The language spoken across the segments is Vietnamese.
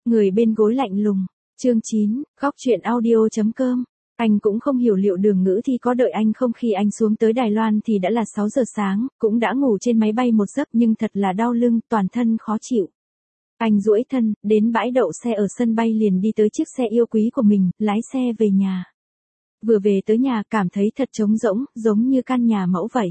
Người bên gối lạnh lùng. Chương 9, góc truyện audio.com. Anh cũng không hiểu liệu Đường Ngữ Thi có đợi anh không, khi anh xuống tới Đài Loan thì đã là 6 giờ sáng, cũng đã ngủ trên máy bay một giấc nhưng thật là đau lưng, toàn thân khó chịu. Anh duỗi thân, đến bãi đậu xe ở sân bay liền đi tới chiếc xe yêu quý của mình, lái xe về nhà. Vừa về tới nhà cảm thấy thật trống rỗng, giống như căn nhà mẫu vậy.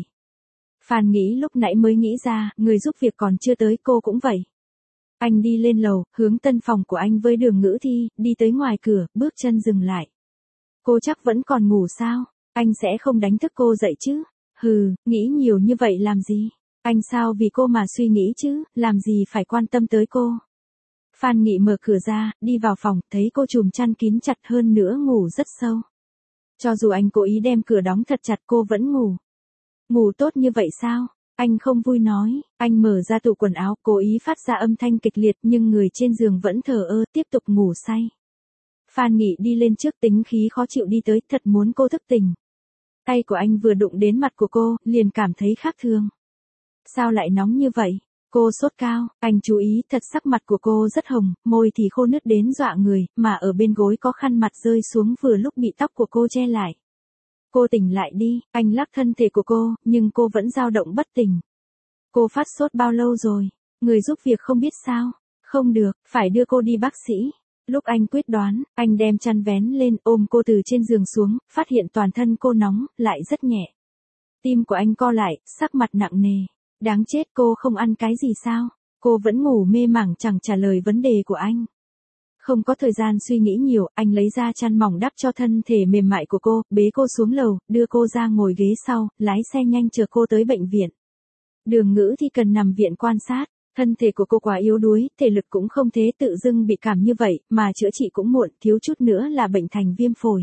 Phan nghĩ lúc nãy mới nghĩ ra, người giúp việc còn chưa tới, cô cũng vậy. Anh đi lên lầu, hướng tân phòng của anh với Đường Ngữ Thi, đi tới ngoài cửa, bước chân dừng lại. Cô chắc vẫn còn ngủ sao? Anh sẽ không đánh thức cô dậy chứ? Hừ, nghĩ nhiều như vậy làm gì? Anh sao vì cô mà suy nghĩ chứ, làm gì phải quan tâm tới cô? Phan Nghị mở cửa ra, đi vào phòng, thấy cô trùm chăn kín chặt, hơn nữa ngủ rất sâu. Cho dù anh cố ý đem cửa đóng thật chặt cô vẫn ngủ. Ngủ tốt như vậy sao? Anh không vui nói, anh mở ra tủ quần áo, cố ý phát ra âm thanh kịch liệt nhưng người trên giường vẫn thờ ơ, tiếp tục ngủ say. Phan Nghị đi lên trước, tính khí khó chịu đi tới, thật muốn cô thức tỉnh. Tay của anh vừa đụng đến mặt của cô, liền cảm thấy khác thường. Sao lại nóng như vậy? Cô sốt cao, anh chú ý thật, sắc mặt của cô rất hồng, môi thì khô nứt đến dọa người, mà ở bên gối có khăn mặt rơi xuống vừa lúc bị tóc của cô che lại. Cô tỉnh lại đi, anh lắc thân thể của cô, nhưng cô vẫn dao động bất tỉnh. Cô phát sốt bao lâu rồi? Người giúp việc không biết sao? Không được, phải đưa cô đi bác sĩ. Lúc anh quyết đoán, anh đem chăn vén lên, ôm cô từ trên giường xuống, phát hiện toàn thân cô nóng, lại rất nhẹ. Tim của anh co lại, sắc mặt nặng nề. Đáng chết, cô không ăn cái gì sao? Cô vẫn ngủ mê màng chẳng trả lời vấn đề của anh. Không có thời gian suy nghĩ nhiều, anh lấy ra chăn mỏng đắp cho thân thể mềm mại của cô, bế cô xuống lầu, đưa cô ra ngồi ghế sau, lái xe nhanh chờ cô tới bệnh viện. Đường Ngữ Thi cần nằm viện quan sát, thân thể của cô quá yếu đuối, thể lực cũng không thế, tự dưng bị cảm như vậy, mà chữa trị cũng muộn, thiếu chút nữa là bệnh thành viêm phổi.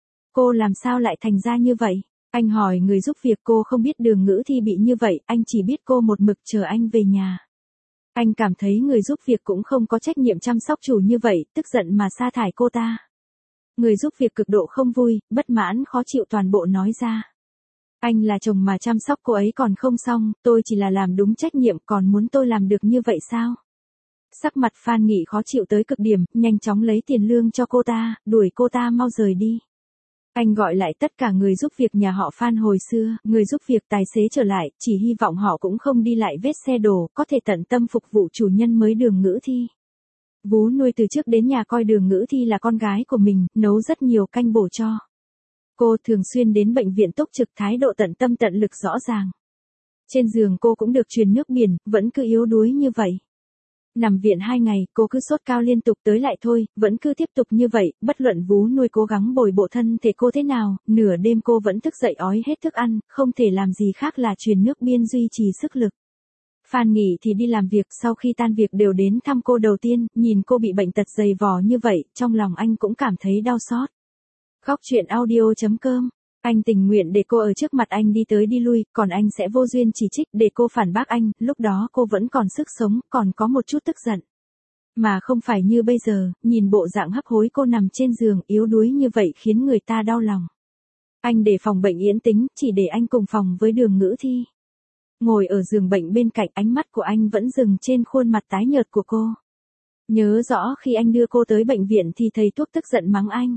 Cô làm sao lại thành ra như vậy? Anh hỏi người giúp việc, cô không biết Đường Ngữ Thi bị như vậy, anh chỉ biết cô một mực chờ anh về nhà. Anh cảm thấy người giúp việc cũng không có trách nhiệm chăm sóc chủ như vậy, tức giận mà sa thải cô ta. Người giúp việc cực độ không vui, bất mãn khó chịu toàn bộ nói ra. Anh là chồng mà chăm sóc cô ấy còn không xong, tôi chỉ là làm đúng trách nhiệm, còn muốn tôi làm được như vậy sao? Sắc mặt Phan Nghị khó chịu tới cực điểm, nhanh chóng lấy tiền lương cho cô ta, đuổi cô ta mau rời đi. Anh gọi lại tất cả người giúp việc nhà họ Phan hồi xưa, người giúp việc tài xế trở lại, chỉ hy vọng họ cũng không đi lại vết xe đổ, có thể tận tâm phục vụ chủ nhân mới Đường Ngữ Thi. Vú nuôi từ trước đến nhà coi Đường Ngữ Thi là con gái của mình, nấu rất nhiều canh bổ cho. Cô thường xuyên đến bệnh viện túc trực, thái độ tận tâm tận lực rõ ràng. Trên giường cô cũng được truyền nước biển, vẫn cứ yếu đuối như vậy. Nằm viện 2 ngày, cô cứ sốt cao liên tục tới lại thôi, vẫn cứ tiếp tục như vậy, bất luận vú nuôi cố gắng bồi bổ thân thể cô thế nào, nửa đêm cô vẫn thức dậy ói hết thức ăn, không thể làm gì khác là truyền nước biên duy trì sức lực. Phan Nghị thì đi làm việc, sau khi tan việc đều đến thăm cô đầu tiên, nhìn cô bị bệnh tật dày vò như vậy, trong lòng anh cũng cảm thấy đau xót. Góc truyện audio.com. Anh tình nguyện để cô ở trước mặt anh đi tới đi lui, còn anh sẽ vô duyên chỉ trích để cô phản bác anh, lúc đó cô vẫn còn sức sống, còn có một chút tức giận. Mà không phải như bây giờ, nhìn bộ dạng hấp hối cô nằm trên giường yếu đuối như vậy khiến người ta đau lòng. Anh để phòng bệnh yên tĩnh, chỉ để anh cùng phòng với Đường Ngữ Thi. Ngồi ở giường bệnh bên cạnh, ánh mắt của anh vẫn dừng trên khuôn mặt tái nhợt của cô. Nhớ rõ khi anh đưa cô tới bệnh viện thì thầy thuốc tức giận mắng anh.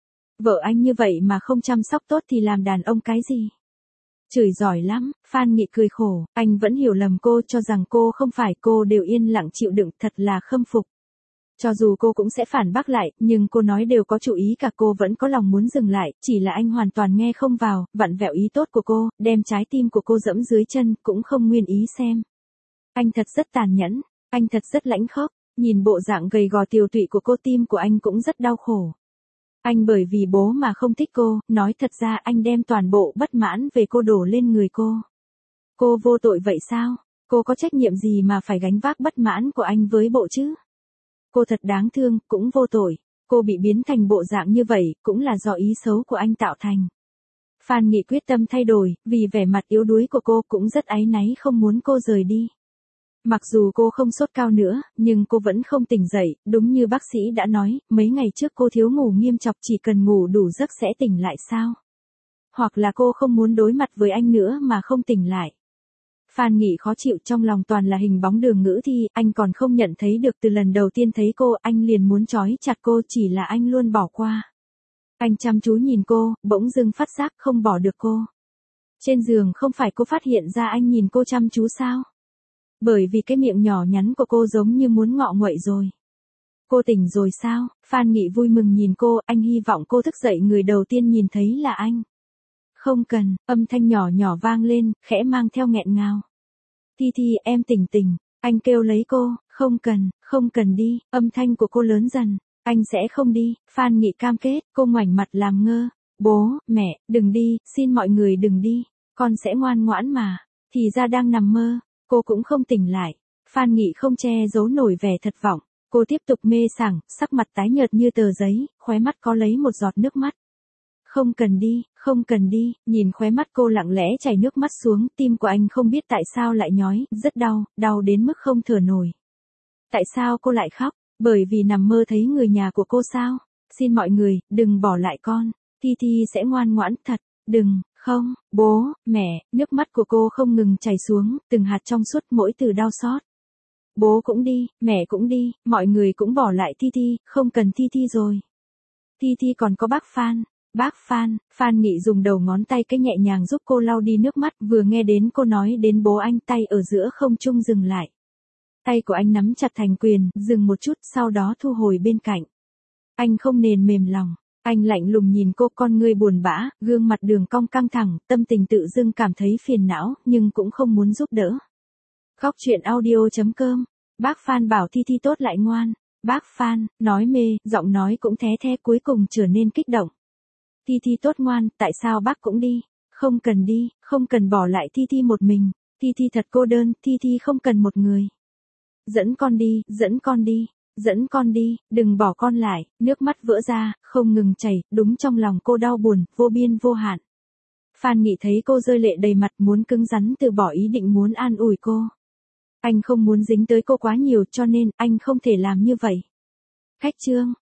Vợ anh như vậy mà không chăm sóc tốt thì làm đàn ông cái gì? Chửi giỏi lắm, Phan Nghị cười khổ, anh vẫn hiểu lầm cô, cho rằng cô không phải, cô đều yên lặng chịu đựng, thật là khâm phục. Cho dù cô cũng sẽ phản bác lại, nhưng cô nói đều có chủ ý cả, cô vẫn có lòng muốn dừng lại, chỉ là anh hoàn toàn nghe không vào, vặn vẹo ý tốt của cô, đem trái tim của cô dẫm dưới chân, cũng không nguyên ý xem. Anh thật rất tàn nhẫn, anh thật rất lãnh khốc, nhìn bộ dạng gầy gò tiều tụy của cô, tim của anh cũng rất đau khổ. Anh bởi vì bố mà không thích cô, nói thật ra anh đem toàn bộ bất mãn về cô đổ lên người cô. Cô vô tội vậy sao? Cô có trách nhiệm gì mà phải gánh vác bất mãn của anh với bộ chứ? Cô thật đáng thương, cũng vô tội. Cô bị biến thành bộ dạng như vậy, cũng là do ý xấu của anh tạo thành. Phan Nghị quyết tâm thay đổi, vì vẻ mặt yếu đuối của cô cũng rất áy náy, không muốn cô rời đi. Mặc dù cô không sốt cao nữa, nhưng cô vẫn không tỉnh dậy, đúng như bác sĩ đã nói, mấy ngày trước cô thiếu ngủ nghiêm trọng, chỉ cần ngủ đủ giấc sẽ tỉnh lại sao? Hoặc là cô không muốn đối mặt với anh nữa mà không tỉnh lại. Phan Nghị khó chịu, trong lòng toàn là hình bóng Đường Ngữ Thi, anh còn không nhận thấy được từ lần đầu tiên thấy cô, anh liền muốn trói chặt cô, chỉ là anh luôn bỏ qua. Anh chăm chú nhìn cô, bỗng dưng phát giác không bỏ được cô. Trên giường không phải cô phát hiện ra anh nhìn cô chăm chú sao? Bởi vì cái miệng nhỏ nhắn của cô giống như muốn ngọ nguậy rồi. Cô tỉnh rồi sao? Phan Nghị vui mừng nhìn cô, anh hy vọng cô thức dậy, người đầu tiên nhìn thấy là anh. Không cần, âm thanh nhỏ nhỏ vang lên, khẽ mang theo nghẹn ngào. Thi Thi, em tỉnh tỉnh, anh kêu lấy cô, không cần đi, âm thanh của cô lớn dần, anh sẽ không đi, Phan Nghị cam kết, cô ngoảnh mặt làm ngơ. Bố, mẹ, đừng đi, xin mọi người đừng đi, con sẽ ngoan ngoãn mà, thì ra đang nằm mơ, cô cũng không tỉnh lại. Phan Nghị không che giấu nổi vẻ thất vọng, cô tiếp tục mê sảng, sắc mặt tái nhợt như tờ giấy, khóe mắt có lấy một giọt nước mắt. Không cần đi, nhìn khóe mắt cô lặng lẽ chảy nước mắt xuống, tim của anh không biết tại sao lại nhói, rất đau, đau đến mức không thở nổi. Tại sao cô lại khóc? Bởi vì nằm mơ thấy người nhà của cô sao? Xin mọi người, đừng bỏ lại con, Thi Thi sẽ ngoan ngoãn thật, đừng, không, bố, mẹ, nước mắt của cô không ngừng chảy xuống, từng hạt trong suốt, mỗi từ đau xót. Bố cũng đi, mẹ cũng đi, mọi người cũng bỏ lại Thi Thi, không cần Thi Thi rồi. Thi Thi còn có bác Phan. Bác Phan, Phan Nghị dùng đầu ngón tay cái nhẹ nhàng giúp cô lau đi nước mắt, vừa nghe đến cô nói đến bố anh, tay ở giữa không trung dừng lại. Tay của anh nắm chặt thành quyền, dừng một chút, sau đó thu hồi bên cạnh. Anh không nền mềm lòng, anh lạnh lùng nhìn cô, con ngươi buồn bã, gương mặt đường cong căng thẳng, tâm tình tự dưng cảm thấy phiền não, nhưng cũng không muốn giúp đỡ. Góc truyện audio.com, bác Phan bảo Thi Thi tốt lại ngoan, bác Phan, nói mê, giọng nói cũng thé thé, cuối cùng trở nên kích động. Thi Thi tốt ngoan, tại sao bác cũng đi? Không cần đi, không cần bỏ lại Thi Thi một mình, Thi Thi thật cô đơn, Thi Thi không cần một người. Dẫn con đi, đừng bỏ con lại, nước mắt vỡ ra, không ngừng chảy, đúng trong lòng cô đau buồn, vô biên vô hạn. Phan Nghị thấy cô rơi lệ đầy mặt, muốn cứng rắn từ bỏ ý định muốn an ủi cô. Anh không muốn dính tới cô quá nhiều cho nên anh không thể làm như vậy. Khách trương.